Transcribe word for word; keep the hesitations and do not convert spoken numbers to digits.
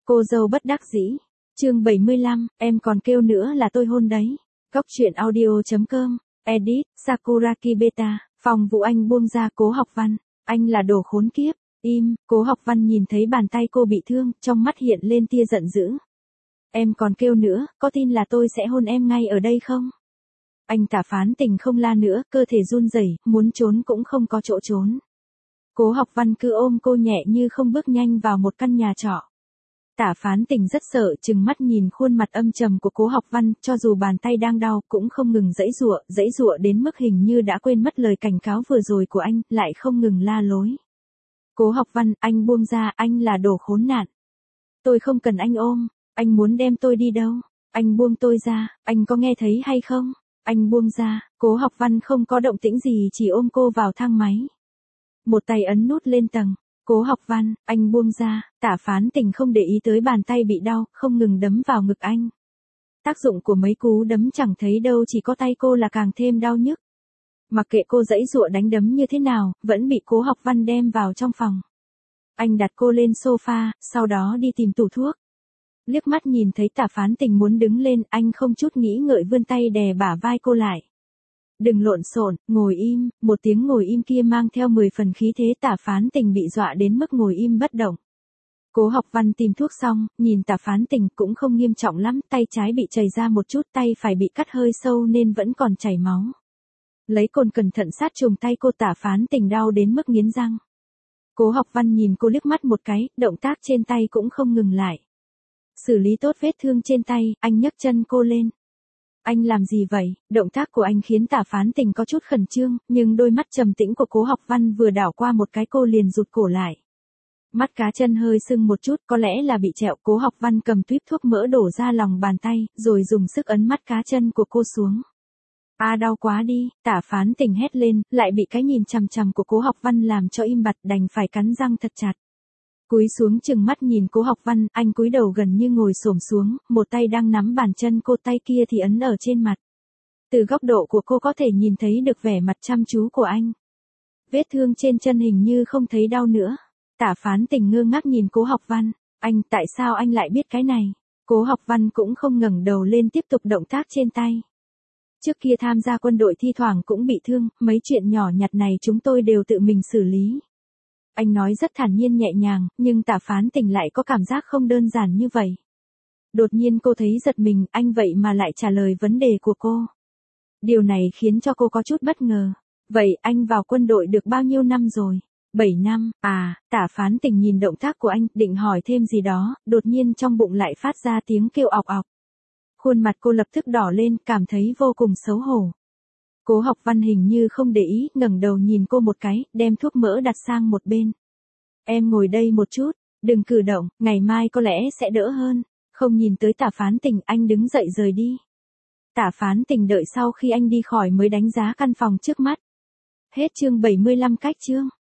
Cô dâu bất đắc dĩ. Chương bảy mươi lăm, em còn kêu nữa là tôi hôn đấy. Góc truyện audio.com, edit, Sakuraki Beta, Phòng Vũ Anh buông ra Cố Học Văn. Anh là đồ khốn kiếp. Im. Cố Học Văn nhìn thấy bàn tay cô bị thương, trong mắt hiện lên tia giận dữ. Em còn kêu nữa, có tin là tôi sẽ hôn em ngay ở đây không? Anh Tả Phán Tình không la nữa, cơ thể run rẩy, muốn trốn cũng không có chỗ trốn. Cố Học Văn cứ ôm cô nhẹ như không bước nhanh vào một căn nhà trọ. Tả Phán Tình rất sợ, trừng mắt nhìn khuôn mặt âm trầm của Cố Học Văn, cho dù bàn tay đang đau cũng không ngừng giãy giụa, giãy giụa đến mức hình như đã quên mất lời cảnh cáo vừa rồi của anh, lại không ngừng la lối. Cố Học Văn, anh buông ra, anh là đồ khốn nạn. Tôi không cần anh ôm, anh muốn đem tôi đi đâu? Anh buông tôi ra, anh có nghe thấy hay không? Anh buông ra. Cố Học Văn không có động tĩnh gì, chỉ ôm cô vào thang máy. Một tay ấn nút lên tầng. Cố Học Văn, anh buông ra. Tả Phán Tình không để ý tới bàn tay bị đau, không ngừng đấm vào ngực anh. Tác dụng của mấy cú đấm chẳng thấy đâu, chỉ có tay cô là càng thêm đau nhức. Mặc kệ cô giãy giụa đánh đấm như thế nào, vẫn bị Cố Học Văn đem vào trong phòng. Anh đặt cô lên sofa, sau đó đi tìm tủ thuốc. Liếc mắt nhìn thấy Tả Phán Tình muốn đứng lên, anh không chút nghĩ ngợi vươn tay đè bả vai cô lại. Đừng lộn xộn, ngồi im. Một tiếng ngồi im kia mang theo mười phần khí thế. Tả Phán Tình bị dọa đến mức ngồi im bất động. Cố Học Văn tìm thuốc xong, nhìn Tả Phán Tình cũng không nghiêm trọng lắm, tay trái bị chảy ra một chút, tay phải bị cắt hơi sâu nên vẫn còn chảy máu. Lấy cồn cẩn thận sát trùng tay cô. Tả Phán Tình đau đến mức nghiến răng. Cố Học Văn nhìn cô liếc mắt một cái, động tác trên tay cũng không ngừng lại. Xử lý tốt vết thương trên tay, anh nhấc chân cô lên. Anh làm gì vậy? Động tác của anh khiến Tả Phán Tình có chút khẩn trương, nhưng đôi mắt trầm tĩnh của Cố Học Văn vừa đảo qua một cái cô liền rụt cổ lại. Mắt cá chân hơi sưng một chút, có lẽ là bị trẹo. Cố Học Văn cầm tuýp thuốc mỡ đổ ra lòng bàn tay, rồi dùng sức ấn mắt cá chân của cô xuống. À đau quá đi. Tả Phán Tình hét lên, lại bị cái nhìn chằm chằm của Cố Học Văn làm cho im bặt, đành phải cắn răng thật chặt. Cúi xuống chừng mắt nhìn Cố Học Văn, anh cúi đầu gần như ngồi xổm xuống, một tay đang nắm bàn chân cô, tay kia thì ấn ở trên mặt. Từ góc độ của cô có thể nhìn thấy được vẻ mặt chăm chú của anh. Vết thương trên chân hình như không thấy đau nữa. Tả Phán Tình ngơ ngác nhìn Cố Học Văn. Anh, tại sao anh lại biết cái này? Cố Học Văn cũng không ngẩng đầu lên, tiếp tục động tác trên tay. Trước kia tham gia quân đội thi thoảng cũng bị thương, mấy chuyện nhỏ nhặt này chúng tôi đều tự mình xử lý. Anh nói rất thản nhiên nhẹ nhàng, nhưng Tả Phán Tình lại có cảm giác không đơn giản như vậy. Đột nhiên cô thấy giật mình, anh vậy mà lại trả lời vấn đề của cô. Điều này khiến cho cô có chút bất ngờ. Vậy anh vào quân đội được bao nhiêu năm rồi? bảy năm. À, Tả Phán Tình nhìn động tác của anh, định hỏi thêm gì đó, đột nhiên trong bụng lại phát ra tiếng kêu ọc ọc. Khuôn mặt cô lập tức đỏ lên, cảm thấy vô cùng xấu hổ. Cố Học Văn hình như không để ý, ngẩng đầu nhìn cô một cái, đem thuốc mỡ đặt sang một bên. Em ngồi đây một chút, đừng cử động, ngày mai có lẽ sẽ đỡ hơn. Không nhìn tới Tả Phán Tình, anh đứng dậy rời đi. Tả Phán Tình đợi sau khi anh đi khỏi mới đánh giá căn phòng trước mắt. Hết chương bảy mươi lăm cách chương.